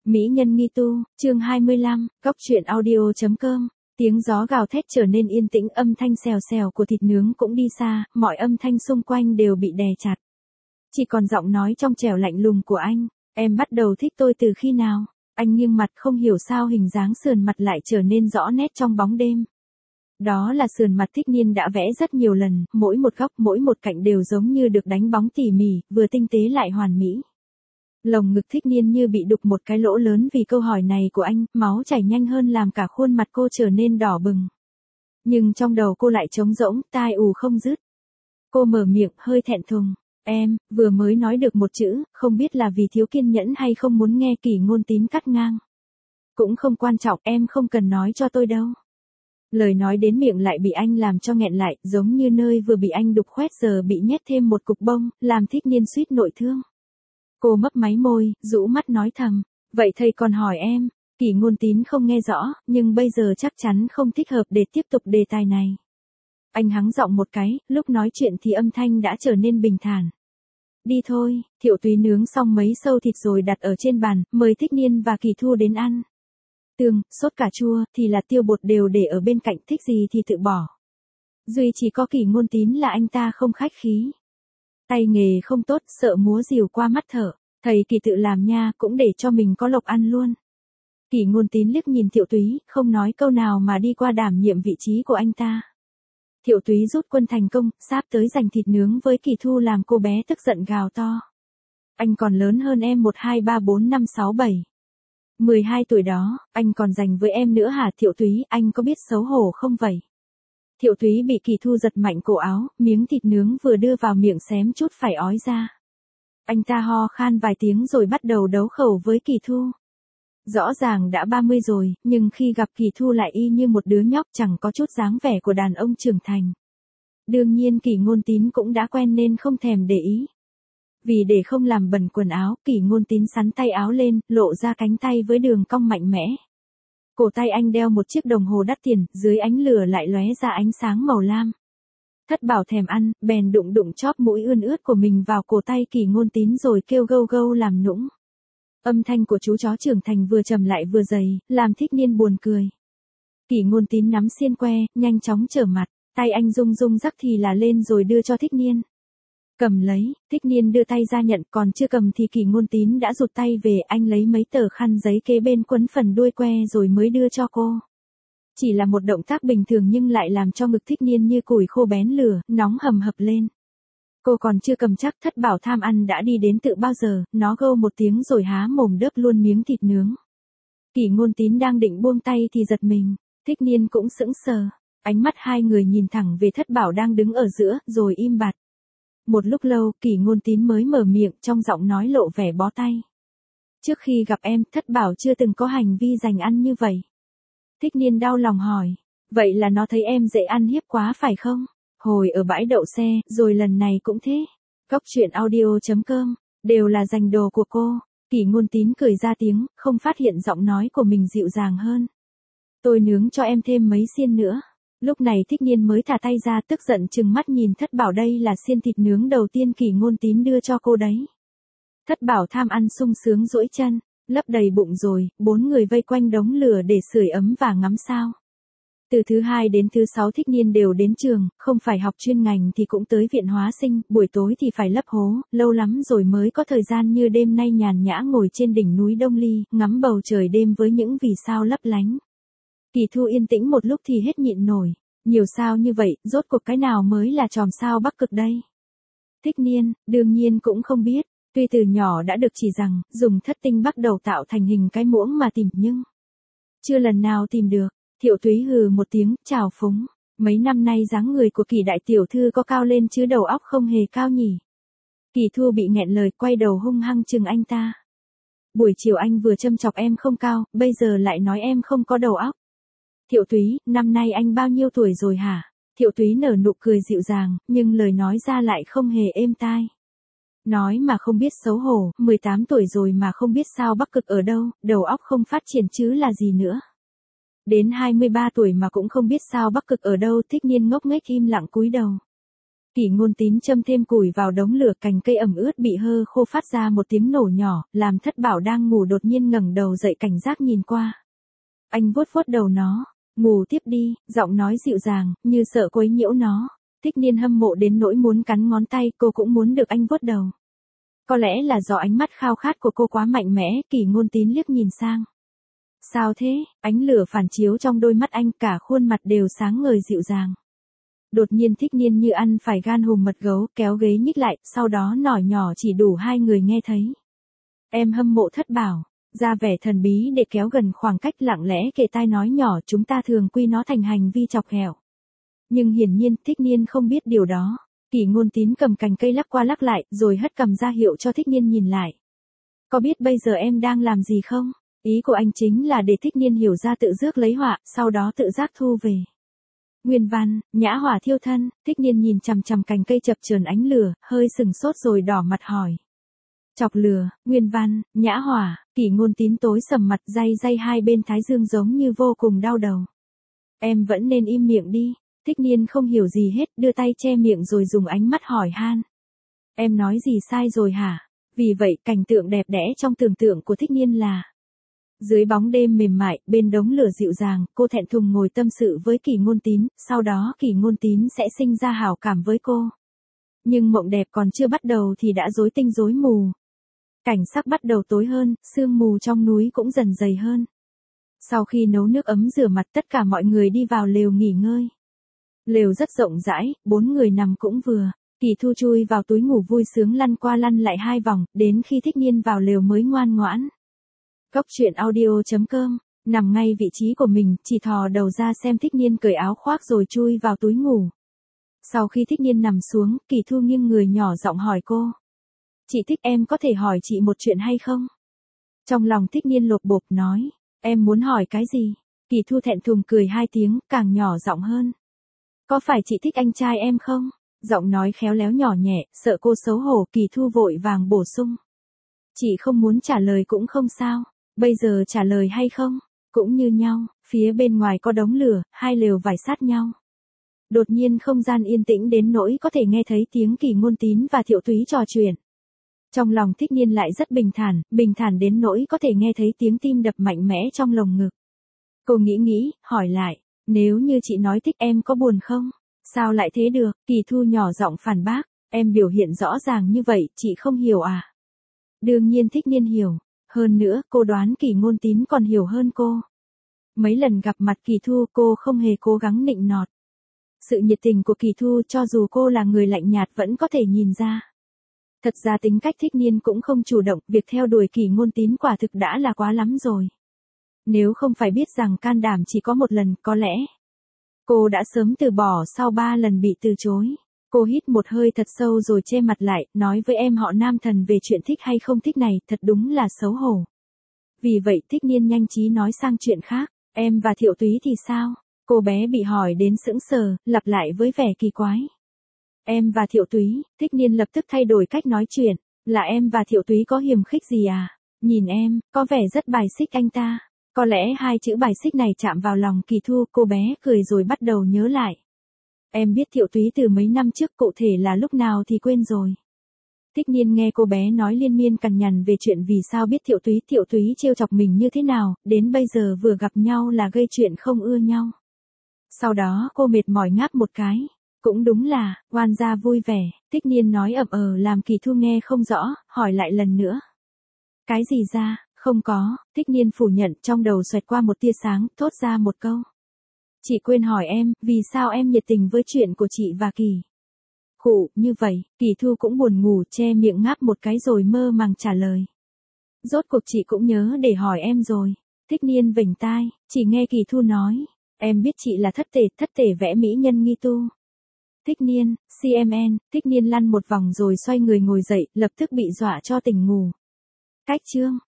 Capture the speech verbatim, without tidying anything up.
Mỹ nhân nghi tu, chương hai mươi lăm, góc truyện audio chấm com. Tiếng gió gào thét trở nên yên tĩnh, âm thanh xèo xèo của thịt nướng cũng đi xa, mọi âm thanh xung quanh đều bị đè chặt. Chỉ còn giọng nói trong trẻo lạnh lùng của anh, em bắt đầu thích tôi từ khi nào? Anh nghiêng mặt, không hiểu sao hình dáng sườn mặt lại trở nên rõ nét trong bóng đêm. Đó là sườn mặt Thích Niên đã vẽ rất nhiều lần, mỗi một góc, mỗi một cạnh đều giống như được đánh bóng tỉ mỉ, vừa tinh tế lại hoàn mỹ. Lồng ngực Thích Niên như bị đục một cái lỗ lớn vì câu hỏi này của anh, máu chảy nhanh hơn làm cả khuôn mặt cô trở nên đỏ bừng. Nhưng trong đầu cô lại trống rỗng, tai ù không dứt. Cô mở miệng, hơi thẹn thùng. Em, vừa mới nói được một chữ, không biết là vì thiếu kiên nhẫn hay không muốn nghe. Kỷ Ngôn Tín cắt ngang. Cũng không quan trọng, em không cần nói cho tôi đâu. Lời nói đến miệng lại bị anh làm cho nghẹn lại, giống như nơi vừa bị anh đục khoét giờ bị nhét thêm một cục bông, làm Thích Niên suýt nội thương. Cô mấp máy môi, rũ mắt nói thầm, vậy thầy còn hỏi em. Kỷ Ngôn Tín không nghe rõ, nhưng bây giờ chắc chắn không thích hợp để tiếp tục đề tài này. Anh hắng giọng một cái, lúc nói chuyện thì âm thanh đã trở nên bình thản. Đi thôi. Thiệu Túy nướng xong mấy sâu thịt rồi đặt ở trên bàn, mời Thích Niên và Kỳ Thu đến ăn. Tương, sốt cà chua, thì là tiêu bột đều để ở bên cạnh, thích gì thì tự bỏ. Duy chỉ có Kỷ Ngôn Tín là anh ta không khách khí. Tay nghề không tốt, sợ múa rìu qua mắt thợ. Thầy Kỳ tự làm nha, cũng để cho mình có lộc ăn luôn. Kỷ Ngôn Tín liếc nhìn Thiệu Túy, không nói câu nào mà đi qua đảm nhiệm vị trí của anh ta. Thiệu Túy rút quân thành công, sắp tới giành thịt nướng với Kỳ Thu làm cô bé tức giận gào to. Anh còn lớn hơn em một hai ba bốn năm sáu bảy. mười hai tuổi đó, anh còn giành với em nữa hả? Thiệu Túy, anh có biết xấu hổ không vậy? Thiệu Túy bị Kỳ Thu giật mạnh cổ áo, miếng thịt nướng vừa đưa vào miệng xém chút phải ói ra. Anh ta ho khan vài tiếng rồi bắt đầu đấu khẩu với Kỳ Thu. Rõ ràng đã ba mươi rồi, nhưng khi gặp Kỳ Thu lại y như một đứa nhóc, chẳng có chút dáng vẻ của đàn ông trưởng thành. Đương nhiên Kỷ Ngôn Tín cũng đã quen nên không thèm để ý. Vì để không làm bẩn quần áo, Kỷ Ngôn Tín xắn tay áo lên, lộ ra cánh tay với đường cong mạnh mẽ. Cổ tay anh đeo một chiếc đồng hồ đắt tiền, dưới ánh lửa lại lóe ra ánh sáng màu lam. Thất Bảo thèm ăn, bèn đụng đụng chóp mũi ươn ướt của mình vào cổ tay Kỷ Ngôn Tín rồi kêu gâu gâu làm nũng. Âm thanh của chú chó trưởng thành vừa trầm lại vừa dày, làm Thích Niên buồn cười. Kỷ Ngôn Tín nắm xiên que, nhanh chóng trở mặt, tay anh rung rung rắc thì là lên rồi đưa cho Thích Niên. Cầm lấy, Thích Niên đưa tay ra nhận, còn chưa cầm thì Kỷ Ngôn Tín đã rụt tay về, anh lấy mấy tờ khăn giấy kế bên quấn phần đuôi que rồi mới đưa cho cô. Chỉ là một động tác bình thường nhưng lại làm cho ngực Thích Niên như củi khô bén lửa, nóng hầm hập lên. Cô còn chưa cầm chắc Thất Bảo tham ăn đã đi đến tự bao giờ, nó gâu một tiếng rồi há mồm đớp luôn miếng thịt nướng. Kỷ Ngôn Tín đang định buông tay thì giật mình, Thích Niên cũng sững sờ, ánh mắt hai người nhìn thẳng về Thất Bảo đang đứng ở giữa, rồi im bặt. Một lúc lâu, Kỷ Ngôn Tín mới mở miệng, trong giọng nói lộ vẻ bó tay. Trước khi gặp em, Thất Bảo chưa từng có hành vi giành ăn như vậy. Thích Niên đau lòng hỏi, vậy là nó thấy em dễ ăn hiếp quá phải không? Hồi ở bãi đậu xe, rồi lần này cũng thế. Góc truyện audio chấm com, đều là giành đồ của cô. Kỷ Ngôn Tín cười ra tiếng, không phát hiện giọng nói của mình dịu dàng hơn. Tôi nướng cho em thêm mấy xiên nữa. Lúc này Thích Niên mới thả tay ra, tức giận trừng mắt nhìn Thất Bảo, đây là xiên thịt nướng đầu tiên Kỷ Ngôn Tín đưa cho cô đấy. Thất Bảo tham ăn sung sướng duỗi chân, lấp đầy bụng rồi, bốn người vây quanh đống lửa để sưởi ấm và ngắm sao. Từ thứ hai đến thứ sáu Thích Niên đều đến trường, không phải học chuyên ngành thì cũng tới viện hóa sinh, buổi tối thì phải lấp hố, lâu lắm rồi mới có thời gian như đêm nay nhàn nhã ngồi trên đỉnh núi Đông Ly, ngắm bầu trời đêm với những vì sao lấp lánh. Kỳ Thu yên tĩnh một lúc thì hết nhịn nổi, nhiều sao như vậy, rốt cuộc cái nào mới là chòm sao Bắc Cực đây? Thích Niên, đương nhiên cũng không biết, tuy từ nhỏ đã được chỉ rằng, dùng thất tinh bắt đầu tạo thành hình cái muỗng mà tìm nhưng chưa lần nào tìm được. Thiệu Túy hừ một tiếng, chào phúng. Mấy năm nay dáng người của Kỷ đại tiểu thư có cao lên chứ đầu óc không hề cao nhỉ. Kỳ Thu bị nghẹn lời, quay đầu hung hăng chừng anh ta. Buổi chiều anh vừa châm chọc em không cao, bây giờ lại nói em không có đầu óc. Thiệu Túy, năm nay anh bao nhiêu tuổi rồi hả? Thiệu Túy nở nụ cười dịu dàng, nhưng lời nói ra lại không hề êm tai. Nói mà không biết xấu hổ, mười tám tuổi rồi mà không biết sao Bắc Cực ở đâu, đầu óc không phát triển chứ là gì nữa. Đến hai mươi ba tuổi mà cũng không biết sao Bắc Cực ở đâu. Thích Niên ngốc nghếch im lặng cúi đầu. Kỷ Ngôn Tín châm thêm củi vào đống lửa, cành cây ẩm ướt bị hơ khô phát ra một tiếng nổ nhỏ, làm Thất Bảo đang ngủ đột nhiên ngẩng đầu dậy cảnh giác nhìn qua. Anh vuốt vuốt đầu nó, ngủ tiếp đi, giọng nói dịu dàng, như sợ quấy nhiễu nó. Thích Niên hâm mộ đến nỗi muốn cắn ngón tay, cô cũng muốn được anh vuốt đầu. Có lẽ là do ánh mắt khao khát của cô quá mạnh mẽ, Kỷ Ngôn Tín liếc nhìn sang. Sao thế? Ánh lửa phản chiếu trong đôi mắt anh, cả khuôn mặt đều sáng ngời dịu dàng. Đột nhiên Thích Niên như ăn phải gan hùm mật gấu, kéo ghế nhích lại, sau đó nói nhỏ chỉ đủ hai người nghe thấy. Em hâm mộ Thất Bảo, ra vẻ thần bí để kéo gần khoảng cách, lặng lẽ kề tai nói nhỏ, chúng ta thường quy nó thành hành vi chọc ghẹo. Nhưng hiển nhiên Thích Niên không biết điều đó. Kỷ Ngôn Tín cầm cành cây lắc qua lắc lại, rồi hất cầm ra hiệu cho Thích Niên nhìn lại. Có biết bây giờ em đang làm gì không? Ý của anh chính là để Thích Niên hiểu ra tự rước lấy họa, sau đó tự giác thu về. Nguyên văn, nhã hỏa thiêu thân. Thích Niên nhìn chằm chằm cành cây chập chờn ánh lửa, hơi sừng sốt rồi đỏ mặt hỏi. Chọc lửa, nguyên văn, nhã hỏa. Kỷ Ngôn Tín tối sầm mặt, day day hai bên thái dương giống như vô cùng đau đầu. Em vẫn nên im miệng đi. Thích Niên không hiểu gì hết, đưa tay che miệng rồi dùng ánh mắt hỏi han. Em nói gì sai rồi hả? Vì vậy cảnh tượng đẹp đẽ trong tưởng tượng của Thích Niên là dưới bóng đêm mềm mại, bên đống lửa dịu dàng, cô thẹn thùng ngồi tâm sự với Kỷ Ngôn Tín, sau đó Kỷ Ngôn Tín sẽ sinh ra hảo cảm với cô. Nhưng mộng đẹp còn chưa bắt đầu thì đã rối tinh rối mù. Cảnh sắc bắt đầu tối hơn, sương mù trong núi cũng dần dày hơn. Sau khi nấu nước ấm rửa mặt, tất cả mọi người đi vào lều nghỉ ngơi. Lều rất rộng rãi, bốn người nằm cũng vừa. Kỳ Thu chui vào túi ngủ vui sướng lăn qua lăn lại hai vòng, đến khi Thích Niên vào lều mới ngoan ngoãn. Cốc truyện audio chấm com, nằm ngay vị trí của mình, chỉ thò đầu ra xem Thích Niên cởi áo khoác rồi chui vào túi ngủ. Sau khi Thích Niên nằm xuống, Kỳ Thu nghiêng người nhỏ giọng hỏi cô. Chị thích, em có thể hỏi chị một chuyện hay không? Trong lòng Thích Niên lột bột nói, em muốn hỏi cái gì? Kỳ Thu thẹn thùng cười hai tiếng, càng nhỏ giọng hơn. Có phải chị thích anh trai em không? Giọng nói khéo léo nhỏ nhẹ, sợ cô xấu hổ, Kỳ Thu vội vàng bổ sung. Chị không muốn trả lời cũng không sao, bây giờ trả lời hay không? Cũng như nhau, phía bên ngoài có đống lửa, hai lều vải sát nhau. Đột nhiên không gian yên tĩnh đến nỗi có thể nghe thấy tiếng Kỷ Ngôn Tín và Thiệu Túy trò chuyện. Trong lòng Thích Niên lại rất bình thản, bình thản đến nỗi có thể nghe thấy tiếng tim đập mạnh mẽ trong lồng ngực. Cô nghĩ nghĩ, hỏi lại, nếu như chị nói thích em có buồn không? Sao lại thế được? Kỳ Thu nhỏ giọng phản bác, em biểu hiện rõ ràng như vậy, chị không hiểu à? Đương nhiên Thích Niên hiểu, hơn nữa cô đoán Kỷ Ngôn Tín còn hiểu hơn cô. Mấy lần gặp mặt Kỳ Thu cô không hề cố gắng nịnh nọt. Sự nhiệt tình của Kỳ Thu cho dù cô là người lạnh nhạt vẫn có thể nhìn ra. Thật ra tính cách Thích Niên cũng không chủ động, việc theo đuổi Kỷ Ngôn Tín quả thực đã là quá lắm rồi. Nếu không phải biết rằng can đảm chỉ có một lần, có lẽ cô đã sớm từ bỏ sau ba lần bị từ chối. Cô hít một hơi thật sâu rồi che mặt lại, nói với em họ Nam Thần về chuyện thích hay không thích này, thật đúng là xấu hổ. Vì vậy Thích Niên nhanh trí nói sang chuyện khác, em và Thiệu Túy thì sao? Cô bé bị hỏi đến sững sờ, lặp lại với vẻ kỳ quái. Em và Thiệu Túy, Thích Niên lập tức thay đổi cách nói chuyện, là em và Thiệu Túy có hiềm khích gì à? Nhìn em, có vẻ rất bài xích anh ta. Có lẽ hai chữ bài xích này chạm vào lòng Kỳ Thu, cô bé cười rồi bắt đầu nhớ lại. Em biết Thiệu Túy từ mấy năm trước, cụ thể là lúc nào thì quên rồi. Thích Niên nghe cô bé nói liên miên cằn nhằn về chuyện vì sao biết Thiệu Túy, Thiệu Túy trêu chọc mình như thế nào, đến bây giờ vừa gặp nhau là gây chuyện không ưa nhau. Sau đó cô mệt mỏi ngáp một cái. Cũng đúng là, oan gia vui vẻ, Thích Niên nói ậm ờ làm Kỳ Thu nghe không rõ, hỏi lại lần nữa. Cái gì ra, không có, Thích Niên phủ nhận, trong đầu xoẹt qua một tia sáng, thốt ra một câu. Chị quên hỏi em, vì sao em nhiệt tình với chuyện của chị và Kỳ. Khụ, như vậy, Kỳ Thu cũng buồn ngủ, che miệng ngáp một cái rồi mơ màng trả lời. Rốt cuộc chị cũng nhớ để hỏi em rồi. Thích Niên vểnh tai, chỉ nghe Kỳ Thu nói, em biết chị là thất tể, thất tể vẽ mỹ nhân nghi tu. Thích Niên, xê em en, Thích Niên lăn một vòng rồi xoay người ngồi dậy, lập tức bị dọa cho tỉnh ngủ. Cách chương.